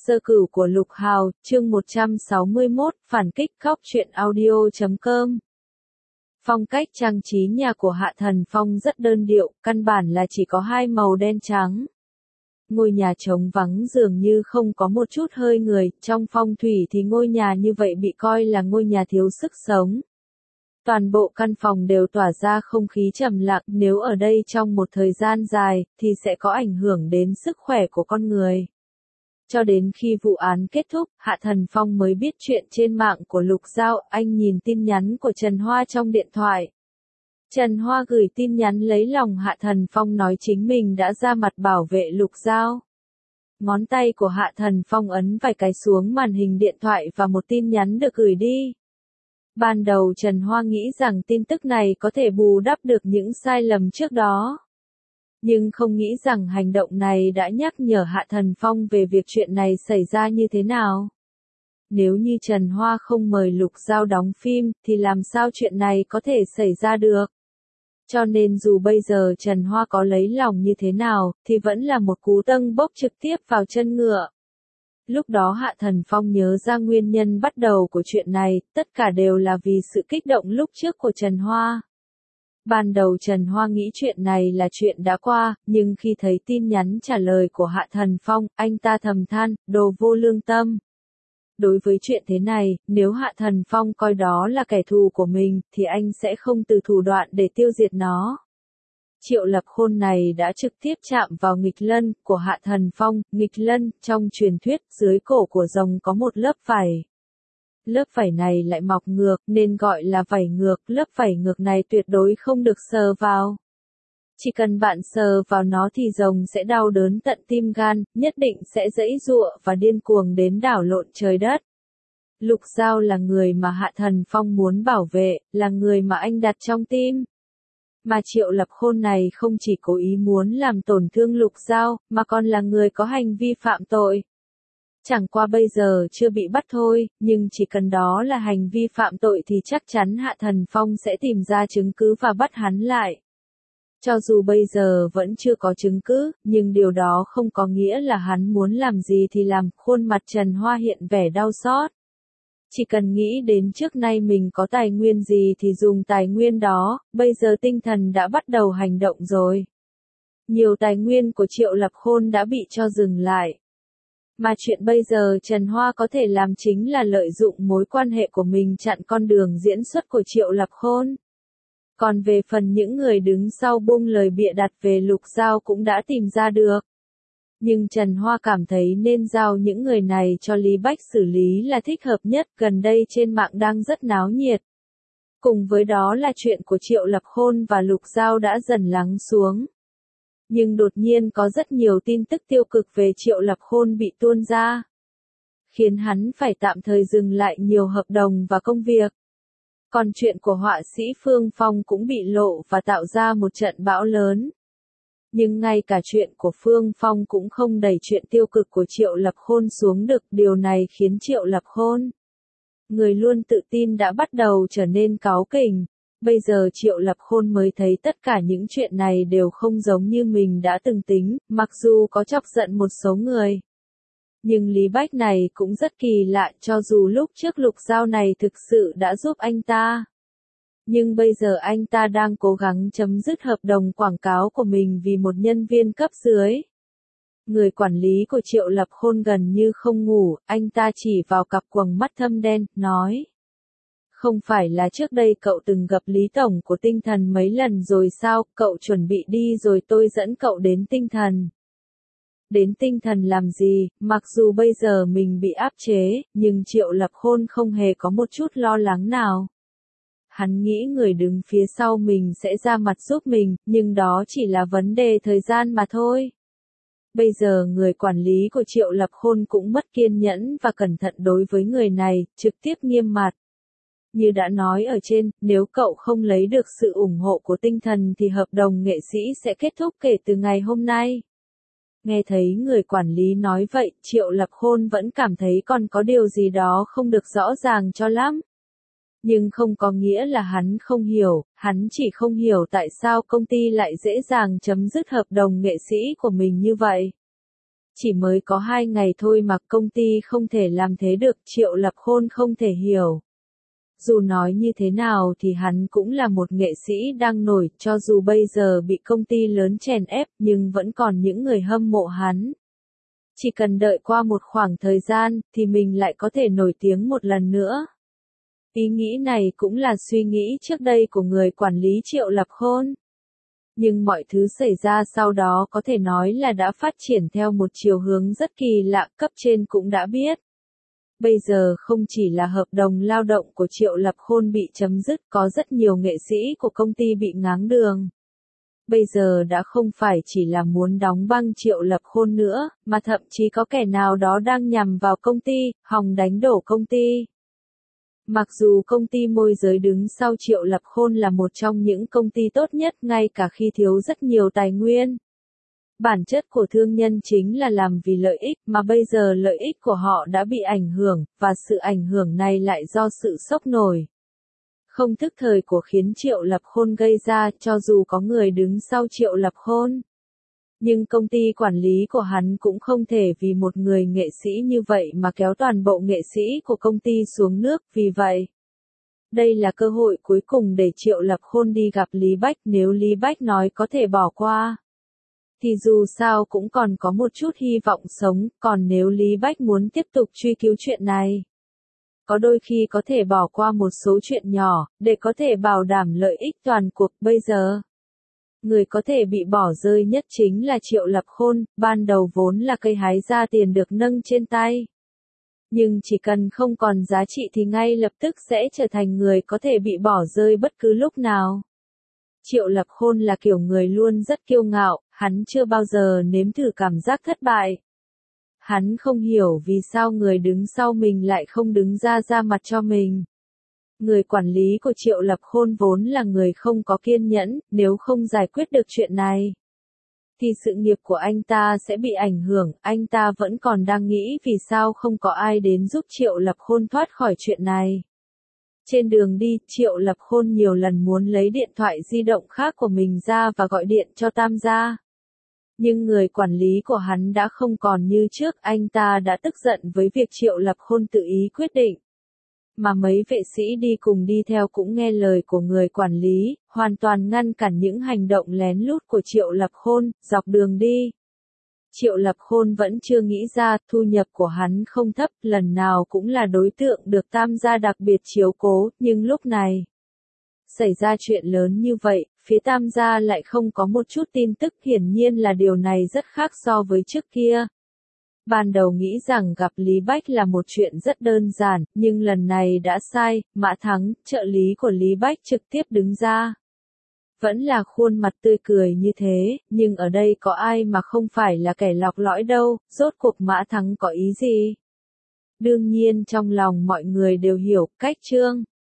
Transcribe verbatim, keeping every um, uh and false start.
Sơ cửu của Lục Hào, chương một trăm sáu mươi mốt, phản kích khóc truyện audio chấm com. Phong cách trang trí nhà của Hạ Thần Phong rất đơn điệu, căn bản là chỉ có hai màu đen trắng. Ngôi nhà trống vắng dường như không có một chút hơi người, trong phong thủy thì ngôi nhà như vậy bị coi là ngôi nhà thiếu sức sống. Toàn bộ căn phòng đều tỏa ra không khí trầm lặng, nếu ở đây trong một thời gian dài, thì sẽ có ảnh hưởng đến sức khỏe của con người. Cho đến khi vụ án kết thúc, Hạ Thần Phong mới biết chuyện trên mạng của Lục Giao, anh nhìn tin nhắn của Trần Hoa trong điện thoại. Trần Hoa gửi tin nhắn lấy lòng Hạ Thần Phong nói chính mình đã ra mặt bảo vệ Lục Giao. Ngón tay của Hạ Thần Phong ấn vài cái xuống màn hình điện thoại và một tin nhắn được gửi đi. Ban đầu Trần Hoa nghĩ rằng tin tức này có thể bù đắp được những sai lầm trước đó. Nhưng không nghĩ rằng hành động này đã nhắc nhở Hạ Thần Phong về việc chuyện này xảy ra như thế nào. Nếu như Trần Hoa không mời Lục Giao đóng phim, thì làm sao chuyện này có thể xảy ra được? Cho nên dù bây giờ Trần Hoa có lấy lòng như thế nào, thì vẫn là một cú tâng bốc trực tiếp vào chân ngựa. Lúc đó Hạ Thần Phong nhớ ra nguyên nhân bắt đầu của chuyện này, tất cả đều là vì sự kích động lúc trước của Trần Hoa. Ban đầu Trần Hoa nghĩ chuyện này là chuyện đã qua, nhưng khi thấy tin nhắn trả lời của Hạ Thần Phong, anh ta thầm than, đồ vô lương tâm. Đối với chuyện thế này, nếu Hạ Thần Phong coi đó là kẻ thù của mình, thì anh sẽ không từ thủ đoạn để tiêu diệt nó. Triệu Lập Khôn này đã trực tiếp chạm vào nghịch lân của Hạ Thần Phong. Nghịch lân, trong truyền thuyết, dưới cổ của rồng có một lớp vảy. Lớp vảy này lại mọc ngược nên gọi là vảy ngược, lớp vảy ngược này tuyệt đối không được sờ vào. Chỉ cần bạn sờ vào nó thì rồng sẽ đau đớn tận tim gan, nhất định sẽ giãy giụa và điên cuồng đến đảo lộn trời đất. Lục Giao là người mà Hạ Thần Phong muốn bảo vệ, là người mà anh đặt trong tim. Mà Triệu Lập Khôn này không chỉ cố ý muốn làm tổn thương Lục Giao, mà còn là người có hành vi phạm tội. Chẳng qua bây giờ chưa bị bắt thôi, nhưng chỉ cần đó là hành vi phạm tội thì chắc chắn Hạ Thần Phong sẽ tìm ra chứng cứ và bắt hắn lại. Cho dù bây giờ vẫn chưa có chứng cứ, nhưng điều đó không có nghĩa là hắn muốn làm gì thì làm. Khuôn mặt Trần Hoa hiện vẻ đau xót. Chỉ cần nghĩ đến trước nay mình có tài nguyên gì thì dùng tài nguyên đó, bây giờ tinh thần đã bắt đầu hành động rồi. Nhiều tài nguyên của Triệu Lập Khôn đã bị cho dừng lại. Mà chuyện bây giờ Trần Hoa có thể làm chính là lợi dụng mối quan hệ của mình chặn con đường diễn xuất của Triệu Lập Khôn. Còn về phần những người đứng sau bung lời bịa đặt về Lục Giao cũng đã tìm ra được. Nhưng Trần Hoa cảm thấy nên giao những người này cho Lý Bách xử lý là thích hợp nhất, gần đây trên mạng đang rất náo nhiệt. Cùng với đó là chuyện của Triệu Lập Khôn và Lục Giao đã dần lắng xuống. Nhưng đột nhiên có rất nhiều tin tức tiêu cực về Triệu Lập Khôn bị tuôn ra, khiến hắn phải tạm thời dừng lại nhiều hợp đồng và công việc. Còn chuyện của họa sĩ Phương Phong cũng bị lộ và tạo ra một trận bão lớn. Nhưng ngay cả chuyện của Phương Phong cũng không đẩy chuyện tiêu cực của Triệu Lập Khôn xuống được, điều này khiến Triệu Lập Khôn, người luôn tự tin đã bắt đầu trở nên cáu kỉnh. Bây giờ Triệu Lập Khôn mới thấy tất cả những chuyện này đều không giống như mình đã từng tính, mặc dù có chọc giận một số người. Nhưng Lý Bách này cũng rất kỳ lạ, cho dù lúc trước Lục Giao này thực sự đã giúp anh ta. Nhưng bây giờ anh ta đang cố gắng chấm dứt hợp đồng quảng cáo của mình vì một nhân viên cấp dưới. Người quản lý của Triệu Lập Khôn gần như không ngủ, anh ta chỉ vào cặp quầng mắt thâm đen, nói. Không phải là trước đây cậu từng gặp Lý Tổng của Tinh Thần mấy lần rồi sao, cậu chuẩn bị đi rồi tôi dẫn cậu đến Tinh Thần. Đến Tinh Thần làm gì, mặc dù bây giờ mình bị áp chế, nhưng Triệu Lập Khôn không hề có một chút lo lắng nào. Hắn nghĩ người đứng phía sau mình sẽ ra mặt giúp mình, nhưng đó chỉ là vấn đề thời gian mà thôi. Bây giờ người quản lý của Triệu Lập Khôn cũng mất kiên nhẫn và cẩn thận đối với người này, trực tiếp nghiêm mặt. Như đã nói ở trên, nếu cậu không lấy được sự ủng hộ của Tinh Thần thì hợp đồng nghệ sĩ sẽ kết thúc kể từ ngày hôm nay. Nghe thấy người quản lý nói vậy, Triệu Lập Khôn vẫn cảm thấy còn có điều gì đó không được rõ ràng cho lắm. Nhưng không có nghĩa là hắn không hiểu, hắn chỉ không hiểu tại sao công ty lại dễ dàng chấm dứt hợp đồng nghệ sĩ của mình như vậy. Chỉ mới có hai ngày thôi mà công ty không thể làm thế được, Triệu Lập Khôn không thể hiểu. Dù nói như thế nào thì hắn cũng là một nghệ sĩ đang nổi, cho dù bây giờ bị công ty lớn chèn ép nhưng vẫn còn những người hâm mộ hắn. Chỉ cần đợi qua một khoảng thời gian thì mình lại có thể nổi tiếng một lần nữa. Ý nghĩ này cũng là suy nghĩ trước đây của người quản lý Triệu Lập Khôn. Nhưng mọi thứ xảy ra sau đó có thể nói là đã phát triển theo một chiều hướng rất kỳ lạ, cấp trên cũng đã biết. Bây giờ không chỉ là hợp đồng lao động của Triệu Lập Khôn bị chấm dứt, có rất nhiều nghệ sĩ của công ty bị ngáng đường. Bây giờ đã không phải chỉ là muốn đóng băng Triệu Lập Khôn nữa, mà thậm chí có kẻ nào đó đang nhằm vào công ty, hòng đánh đổ công ty. Mặc dù công ty môi giới đứng sau Triệu Lập Khôn là một trong những công ty tốt nhất ngay cả khi thiếu rất nhiều tài nguyên. Bản chất của thương nhân chính là làm vì lợi ích, mà bây giờ lợi ích của họ đã bị ảnh hưởng, và sự ảnh hưởng này lại do sự sốc nổi không thức thời của khiến Triệu Lập Khôn gây ra, cho dù có người đứng sau Triệu Lập Khôn. Nhưng công ty quản lý của hắn cũng không thể vì một người nghệ sĩ như vậy mà kéo toàn bộ nghệ sĩ của công ty xuống nước, vì vậy. Đây là cơ hội cuối cùng để Triệu Lập Khôn đi gặp Lý Bách, nếu Lý Bách nói có thể bỏ qua. Thì dù sao cũng còn có một chút hy vọng sống, còn nếu Lý Bách muốn tiếp tục truy cứu chuyện này. Có đôi khi có thể bỏ qua một số chuyện nhỏ, để có thể bảo đảm lợi ích toàn cuộc. Bây giờ, người có thể bị bỏ rơi nhất chính là Triệu Lập Khôn, ban đầu vốn là cây hái ra tiền được nâng trên tay. Nhưng chỉ cần không còn giá trị thì ngay lập tức sẽ trở thành người có thể bị bỏ rơi bất cứ lúc nào. Triệu Lập Khôn là kiểu người luôn rất kiêu ngạo, hắn chưa bao giờ nếm thử cảm giác thất bại. Hắn không hiểu vì sao người đứng sau mình lại không đứng ra ra mặt cho mình. Người quản lý của Triệu Lập Khôn vốn là người không có kiên nhẫn, nếu không giải quyết được chuyện này, thì sự nghiệp của anh ta sẽ bị ảnh hưởng. Anh ta vẫn còn đang nghĩ vì sao không có ai đến giúp Triệu Lập Khôn thoát khỏi chuyện này. Trên đường đi, Triệu Lập Khôn nhiều lần muốn lấy điện thoại di động khác của mình ra và gọi điện cho Tam gia. Nhưng người quản lý của hắn đã không còn như trước, anh ta đã tức giận với việc Triệu Lập Khôn tự ý quyết định. Mà mấy vệ sĩ đi cùng đi theo cũng nghe lời của người quản lý, hoàn toàn ngăn cản những hành động lén lút của Triệu Lập Khôn. Dọc đường đi, Triệu Lập Khôn vẫn chưa nghĩ ra, thu nhập của hắn không thấp, lần nào cũng là đối tượng được Tam gia đặc biệt chiếu cố, nhưng lúc này xảy ra chuyện lớn như vậy, phía Tam gia lại không có một chút tin tức, hiển nhiên là điều này rất khác so với trước kia. Ban đầu nghĩ rằng gặp Lý Bách là một chuyện rất đơn giản, nhưng lần này đã sai, Mã Thắng, trợ lý của Lý Bách trực tiếp đứng ra. Vẫn là khuôn mặt tươi cười như thế, nhưng ở đây có ai mà không phải là kẻ lọc lõi đâu, rốt cuộc Mã Thắng có ý gì? Đương nhiên trong lòng mọi người đều hiểu, cách Trương